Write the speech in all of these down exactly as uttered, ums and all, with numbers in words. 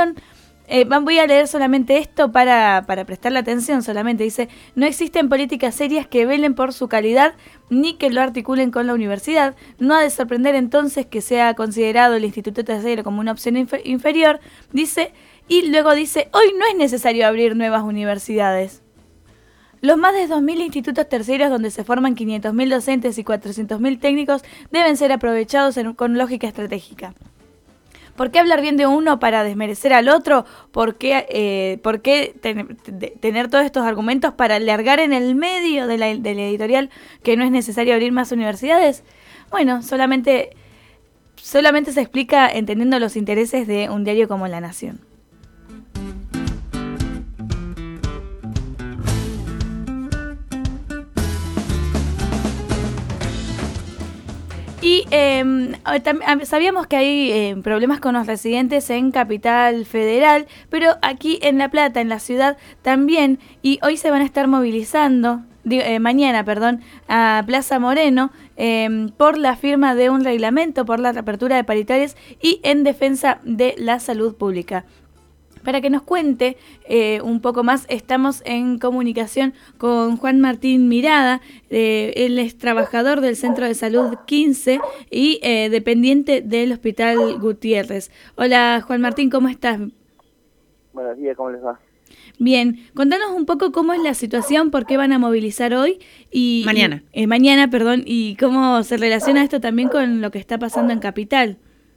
dijeron, eh, voy a leer solamente esto para, para prestarle atención solamente, dice, no existen políticas serias que velen por su calidad ni que lo articulen con la universidad, no ha de sorprender entonces que sea considerado el Instituto Tercero como una opción infer- inferior, dice, y luego dice, hoy no es necesario abrir nuevas universidades. Los más de dos mil institutos terceros donde se forman quinientos mil docentes y cuatrocientos mil técnicos deben ser aprovechados en, con lógica estratégica. ¿Por qué hablar bien de uno para desmerecer al otro? ¿Por qué, eh, por qué ten, de, tener todos estos argumentos para alargar en el medio de la, de la editorial que no es necesario abrir más universidades? Bueno, solamente, solamente se explica entendiendo los intereses de un diario como La Nación. Y eh, sabíamos que hay eh, problemas con los residentes en Capital Federal, pero aquí en La Plata, en la ciudad también, y hoy se van a estar movilizando, eh, mañana, perdón, a Plaza Moreno, eh, por la firma de un reglamento, por la reapertura de paritarias y en defensa de la salud pública. Para que nos cuente eh, un poco más, estamos en comunicación con Juan Martín Mirada, eh, él es trabajador del Centro de Salud quince y eh, dependiente del Hospital Gutiérrez. Hola Juan Martín, ¿cómo estás? Buenos días, ¿cómo les va? Bien, contanos un poco cómo es la situación, por qué van a movilizar hoy y... Mañana. Y, eh, mañana, perdón, y cómo se relaciona esto también con lo que está pasando en Capital.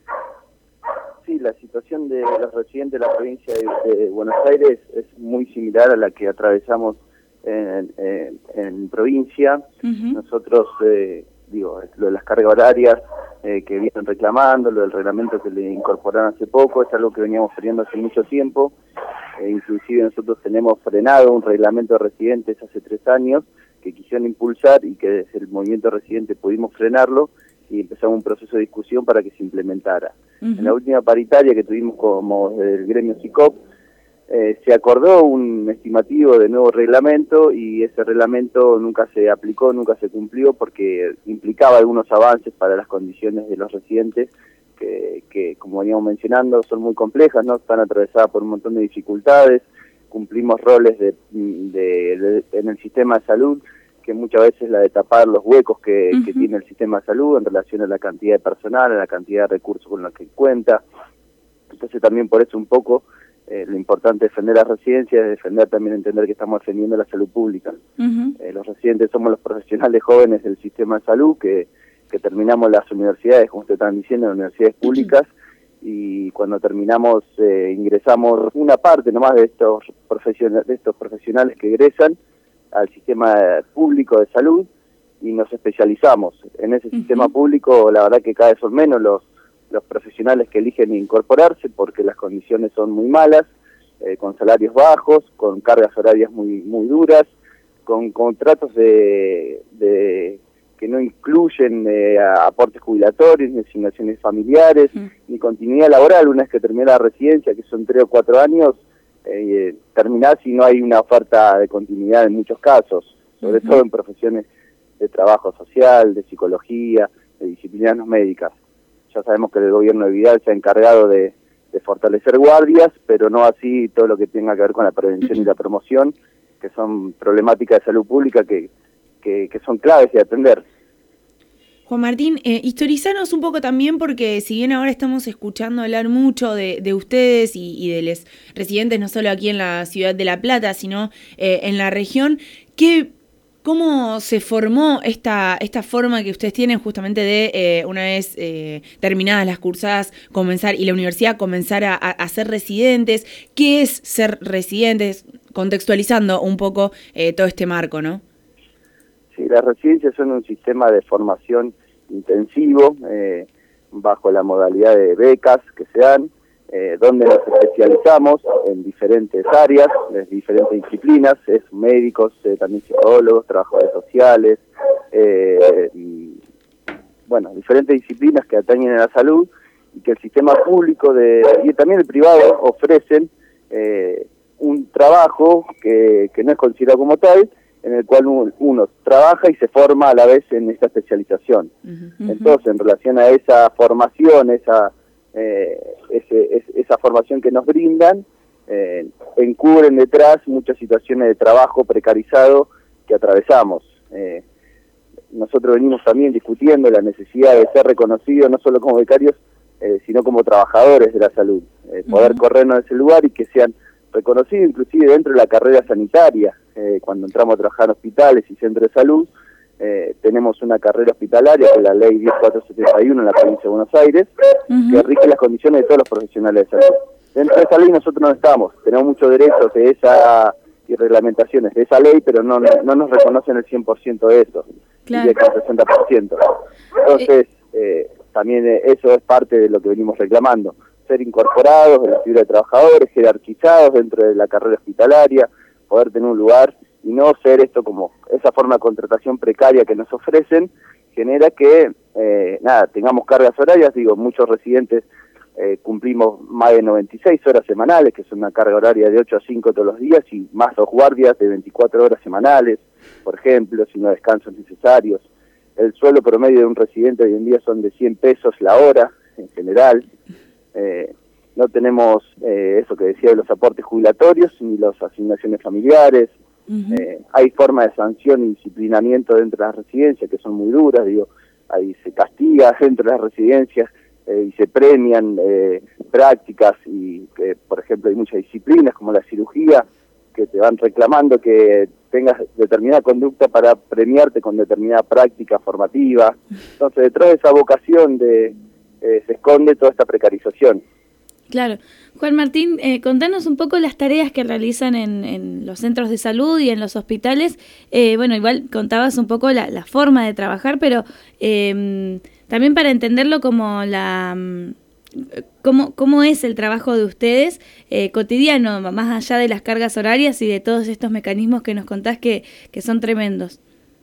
Sí, la situación de los residentes de la provincia de, de Buenos Aires es muy similar a la que atravesamos en, en, en provincia. Uh-huh. Nosotros, eh, digo, lo de las cargas horarias eh, que vienen reclamando, lo del reglamento que le incorporaron hace poco, es algo que veníamos pidiendo hace mucho tiempo. Eh, inclusive nosotros tenemos frenado un reglamento de residentes hace tres años que quisieron impulsar y que desde el movimiento residente pudimos frenarlo y empezamos un proceso de discusión para que se implementara. Uh-huh. En la última paritaria que tuvimos como del gremio SICOP, eh, se acordó un estimativo de nuevo reglamento y ese reglamento nunca se aplicó, nunca se cumplió porque implicaba algunos avances para las condiciones de los residentes que, que como veníamos mencionando, son muy complejas, ¿no? Están atravesadas por un montón de dificultades, cumplimos roles de, de, de, en el sistema de salud, que muchas veces la de tapar los huecos que, uh-huh. que tiene el sistema de salud en relación a la cantidad de personal, a la cantidad de recursos con los que cuenta. Entonces también por eso un poco eh, lo importante es defender las residencias, es defender también entender que estamos defendiendo la salud pública. Uh-huh. Eh, los residentes somos los profesionales jóvenes del sistema de salud que, que terminamos las universidades, como ustedes están diciendo, las universidades públicas, uh-huh. y cuando terminamos eh, ingresamos una parte nomás de estos profesionales, de estos profesionales que egresan al sistema público de salud y nos especializamos. En ese uh-huh. sistema público la verdad que cada vez son menos los, los profesionales que eligen incorporarse porque las condiciones son muy malas, eh, con salarios bajos, con cargas horarias muy muy duras, con contratos de, de que no incluyen eh, aportes jubilatorios, ni asignaciones familiares, uh-huh. ni continuidad laboral. Una vez que termina la residencia, que son tres o cuatro años, Eh, terminar si no hay una oferta de continuidad en muchos casos, sobre uh-huh. todo en profesiones de trabajo social, de psicología, de disciplinas no médicas. Ya sabemos que el gobierno de Vidal se ha encargado de, de fortalecer guardias, pero no así todo lo que tenga que ver con la prevención uh-huh. y la promoción, que son problemáticas de salud pública que, que, que son claves de atender. Juan Martín, eh, historizanos un poco también porque si bien ahora estamos escuchando hablar mucho de, de ustedes y, y de los residentes, no solo aquí en la ciudad de La Plata, sino eh, en la región, ¿qué, ¿cómo se formó esta, esta forma que ustedes tienen justamente de, eh, una vez eh, terminadas las cursadas, comenzar y la universidad comenzar a, a, a ser residentes? ¿Qué es ser residentes? Contextualizando un poco eh, todo este marco, ¿no? Sí, las residencias son un sistema de formación intensivo, eh, bajo la modalidad de becas que se dan, eh, donde nos especializamos en diferentes áreas, en diferentes disciplinas, es médicos, eh, también psicólogos, trabajadores sociales, eh, y, bueno, diferentes disciplinas que atañen a la salud y que el sistema público de, y también el privado ofrecen eh, un trabajo que, que no es considerado como tal, en el cual uno trabaja y se forma a la vez en esta especialización. Uh-huh. Entonces, en relación a esa formación, esa eh, ese, es, esa formación que nos brindan, eh, encubren detrás muchas situaciones de trabajo precarizado que atravesamos. Eh, nosotros venimos también discutiendo la necesidad de ser reconocidos no solo como becarios, eh, sino como trabajadores de la salud, eh, poder uh-huh. corrernos de ese lugar y que sean reconocidos inclusive dentro de la carrera sanitaria. Eh, cuando entramos a trabajar en hospitales y centros de salud, eh, tenemos una carrera hospitalaria con la ley diez mil cuatrocientos setenta y uno en la provincia de Buenos Aires, uh-huh. que rige las condiciones de todos los profesionales de salud. Dentro de esa ley nosotros no estamos, tenemos muchos derechos de esa y reglamentaciones de esa ley, pero no, no nos reconocen el cien por ciento de eso, claro. y el sesenta por ciento. Entonces, eh, también eso es parte de lo que venimos reclamando, ser incorporados en la figura de trabajadores, jerarquizados dentro de la carrera hospitalaria, poder tener un lugar y no ser esto como esa forma de contratación precaria que nos ofrecen, genera que, eh, nada, tengamos cargas horarias. Digo, muchos residentes eh, cumplimos más de noventa y seis horas semanales, que es una carga horaria de ocho a cinco todos los días, y más dos guardias de veinticuatro horas semanales, por ejemplo, sin los descansos necesarios. El sueldo promedio de un residente hoy en día son de cien pesos la hora, en general. Eh, no tenemos eh, eso que decía de los aportes jubilatorios, ni las asignaciones familiares. Uh-huh. Eh, hay formas de sanción y disciplinamiento dentro de las residencias que son muy duras, digo, ahí se castiga dentro de las residencias eh, y se premian eh, prácticas y que, por ejemplo, hay muchas disciplinas como la cirugía que te van reclamando que tengas determinada conducta para premiarte con determinada práctica formativa. Entonces, detrás de esa vocación de eh, se esconde toda esta precarización. Claro. Juan Martín, eh, contanos un poco las tareas que realizan en, en los centros de salud y en los hospitales. Eh, bueno, igual contabas un poco la, la forma de trabajar, pero eh, también para entenderlo como la... ¿Cómo, cómo es el trabajo de ustedes eh, cotidiano, más allá de las cargas horarias y de todos estos mecanismos que nos contás que, que son tremendos?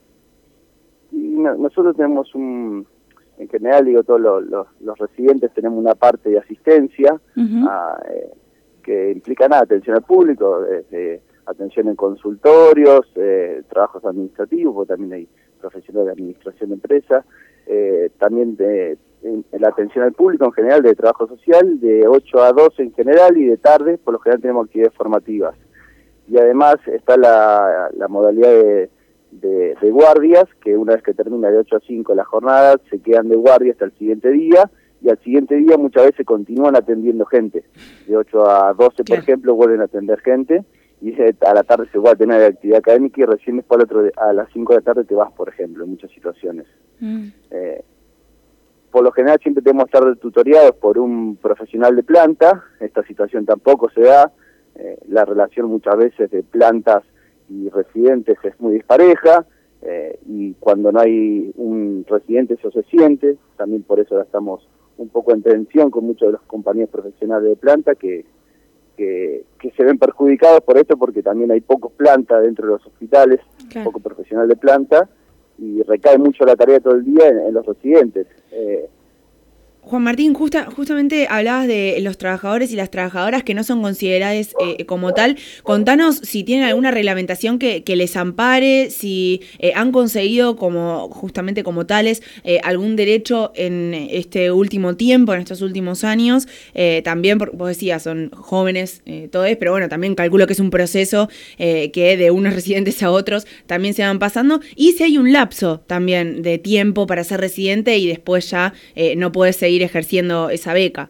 No, nosotros tenemos un... En general, digo, todos los, los, los residentes tenemos una parte de asistencia uh-huh. a, eh, que implica nada, atención al público, desde atención en consultorios, eh, trabajos administrativos, porque también hay profesionales de administración de empresa, eh, también de, en, en la atención al público en general, de trabajo social, de ocho a doce en general, y de tarde, por lo general tenemos actividades formativas. Y además está la, la modalidad de De, de guardias, que una vez que termina de ocho a cinco la jornada, se quedan de guardia hasta el siguiente día, y al siguiente día muchas veces continúan atendiendo gente. De ocho a doce, por ejemplo, vuelven a atender gente, y a la tarde se vuelve a tener actividad académica, y recién después al otro, a las cinco de la tarde te vas, por ejemplo, en muchas situaciones. Mm. Eh, por lo general siempre tenemos que estar tutoriados por un profesional de planta. Esta situación tampoco se da. Eh, la relación muchas veces de plantas y residentes es muy dispareja, eh, y cuando no hay un residente eso se siente. También por eso estamos un poco en tensión con muchos de los compañeros profesionales de planta que, que, que se ven perjudicados por esto, porque también hay pocos plantas dentro de los hospitales, claro. poco profesional de planta, y recae mucho la tarea todo el día en, en los residentes. Eh, Juan Martín, justa, justamente hablabas de los trabajadores y las trabajadoras que no son consideradas eh, como tal. Contanos si tienen alguna reglamentación que, que les ampare, si eh, han conseguido como justamente como tales eh, algún derecho en este último tiempo, en estos últimos años. Eh, también, vos decías, son jóvenes eh, todos, pero bueno, también calculo que es un proceso eh, que de unos residentes a otros también se van pasando. Y si hay un lapso también de tiempo para ser residente y después ya eh, no podés seguir ir ejerciendo esa beca.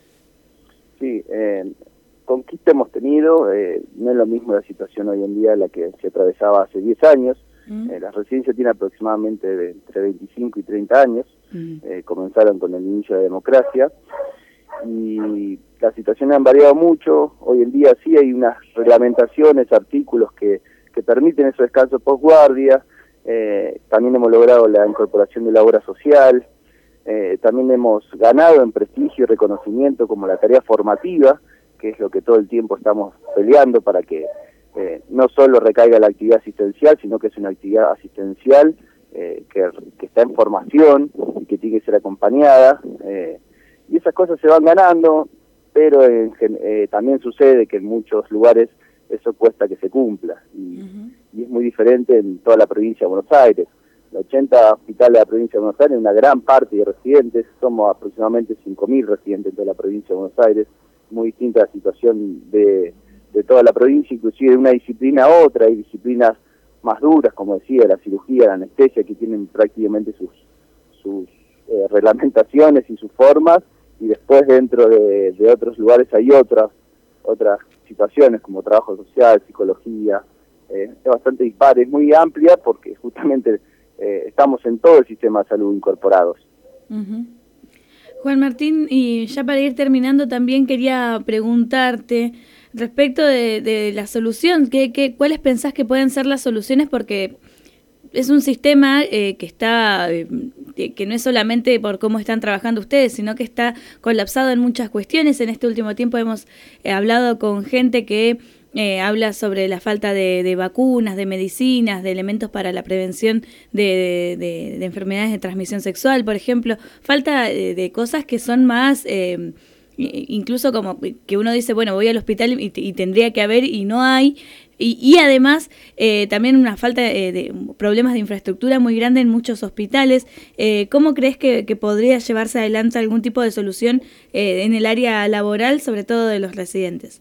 Sí, eh, conquista hemos tenido, eh, no es lo mismo la situación hoy en día la que se atravesaba hace diez años. Mm. Eh, la residencia tiene aproximadamente de entre veinticinco y treinta años, mm. eh, comenzaron con el inicio de la democracia, y las situaciones han variado mucho. Hoy en día sí hay unas reglamentaciones, artículos que, que permiten esos descansos postguardia. Eh, también hemos logrado la incorporación de la obra social. Eh, también hemos ganado en prestigio y reconocimiento como la tarea formativa, que es lo que todo el tiempo estamos peleando para que eh, no solo recaiga la actividad asistencial, sino que es una actividad asistencial eh, que, que está en formación y que tiene que ser acompañada. Eh, y esas cosas se van ganando, pero en, eh, también sucede que en muchos lugares eso cuesta que se cumpla. Y, uh-huh. y es muy diferente en toda la provincia de Buenos Aires. ochenta hospitales de la provincia de Buenos Aires, una gran parte de residentes, somos aproximadamente cinco mil residentes de la provincia de Buenos Aires, muy distinta la situación de, de toda la provincia, inclusive de una disciplina a otra, hay disciplinas más duras, como decía, la cirugía, la anestesia, que tienen prácticamente sus, sus eh, reglamentaciones y sus formas, y después dentro de, de otros lugares hay otras, otras situaciones como trabajo social, psicología, eh, es bastante dispar, es muy amplia porque justamente eh, estamos en todo el sistema de salud incorporados. Uh-huh. Juan Martín, y ya para ir terminando también quería preguntarte respecto de, de la solución, ¿qué, qué, ¿cuáles pensás que pueden ser las soluciones? Porque es un sistema eh, que está, eh, que no es solamente por cómo están trabajando ustedes, sino que está colapsado en muchas cuestiones. En este último tiempo hemos eh, hablado con gente que eh, habla sobre la falta de, de vacunas, de medicinas, de elementos para la prevención de, de, de enfermedades de transmisión sexual, por ejemplo. Falta de, de cosas que son más... Eh, incluso como que uno dice, bueno, voy al hospital y, y tendría que haber y no hay, y, y además eh, también una falta de, de problemas de infraestructura muy grande en muchos hospitales. Eh, ¿Cómo crees que, que podría llevarse adelante algún tipo de solución eh, en el área laboral, sobre todo de los residentes?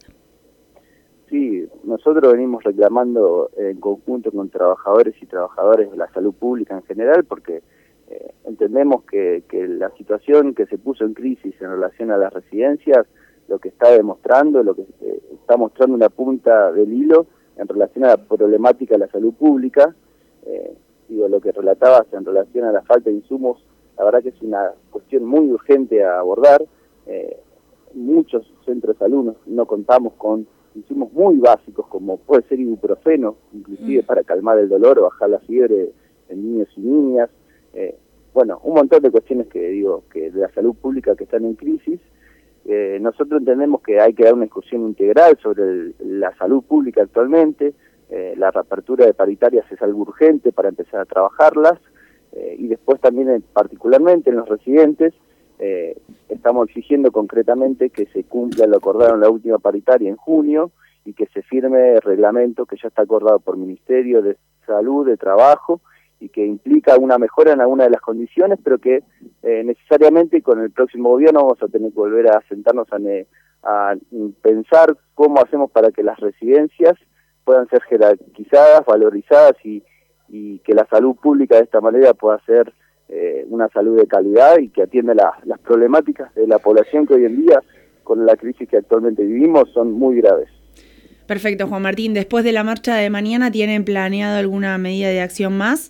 Sí, nosotros venimos reclamando en conjunto con trabajadores y trabajadoras de la salud pública en general, porque Eh, entendemos que, que la situación que se puso en crisis en relación a las residencias, lo que está demostrando, lo que eh, está mostrando una punta del hilo en relación a la problemática de la salud pública, eh, digo, lo que relatabas en relación a la falta de insumos, la verdad que es una cuestión muy urgente a abordar. Eh, muchos centros de salud no, no contamos con insumos muy básicos, como puede ser ibuprofeno, inclusive mm. para calmar el dolor o bajar la fiebre en niños y niñas. Eh, bueno, un montón de cuestiones que digo que de la salud pública que están en crisis. Eh, nosotros entendemos que hay que dar una discusión integral sobre el, la salud pública actualmente. Eh, la reapertura de paritarias es algo urgente para empezar a trabajarlas, eh, y después también en, particularmente en los residentes eh, estamos exigiendo concretamente que se cumpla lo acordado en la última paritaria en junio y que se firme el reglamento que ya está acordado por Ministerio de Salud, de Trabajo, y que implica una mejora en alguna de las condiciones, pero que eh, necesariamente con el próximo gobierno vamos a tener que volver a sentarnos a, ne, a pensar cómo hacemos para que las residencias puedan ser jerarquizadas, valorizadas y, y que la salud pública de esta manera pueda ser eh, una salud de calidad y que atienda la, las problemáticas de la población que hoy en día, con la crisis que actualmente vivimos, son muy graves. Perfecto, Juan Martín. Después de la marcha de mañana, ¿tienen planeado alguna medida de acción más?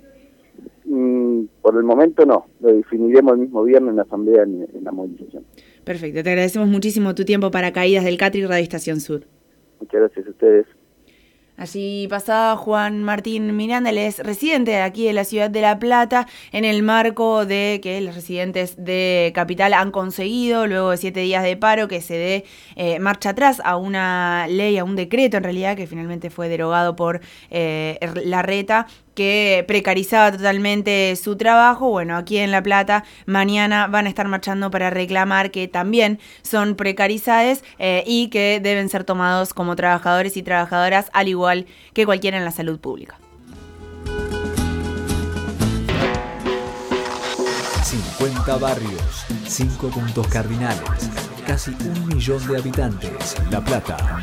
Por el momento no, lo definiremos el mismo viernes en la asamblea en, en la movilización. Perfecto, te agradecemos muchísimo tu tiempo para Caídas del Catri, Radio Estación Sur. Muchas gracias a ustedes. Allí pasaba Juan Martín Miranda, él es residente de aquí de la ciudad de La Plata, en el marco de que los residentes de Capital han conseguido, luego de siete días de paro, que se dé eh, marcha atrás a una ley, a un decreto en realidad, que finalmente fue derogado por eh, Larreta, que precarizaba totalmente su trabajo. Bueno, aquí en La Plata mañana van a estar marchando para reclamar que también son precarizados eh, y que deben ser tomados como trabajadores y trabajadoras al igual que cualquiera en la salud pública. cincuenta barrios, cinco puntos cardinales, casi un millón de habitantes. La Plata.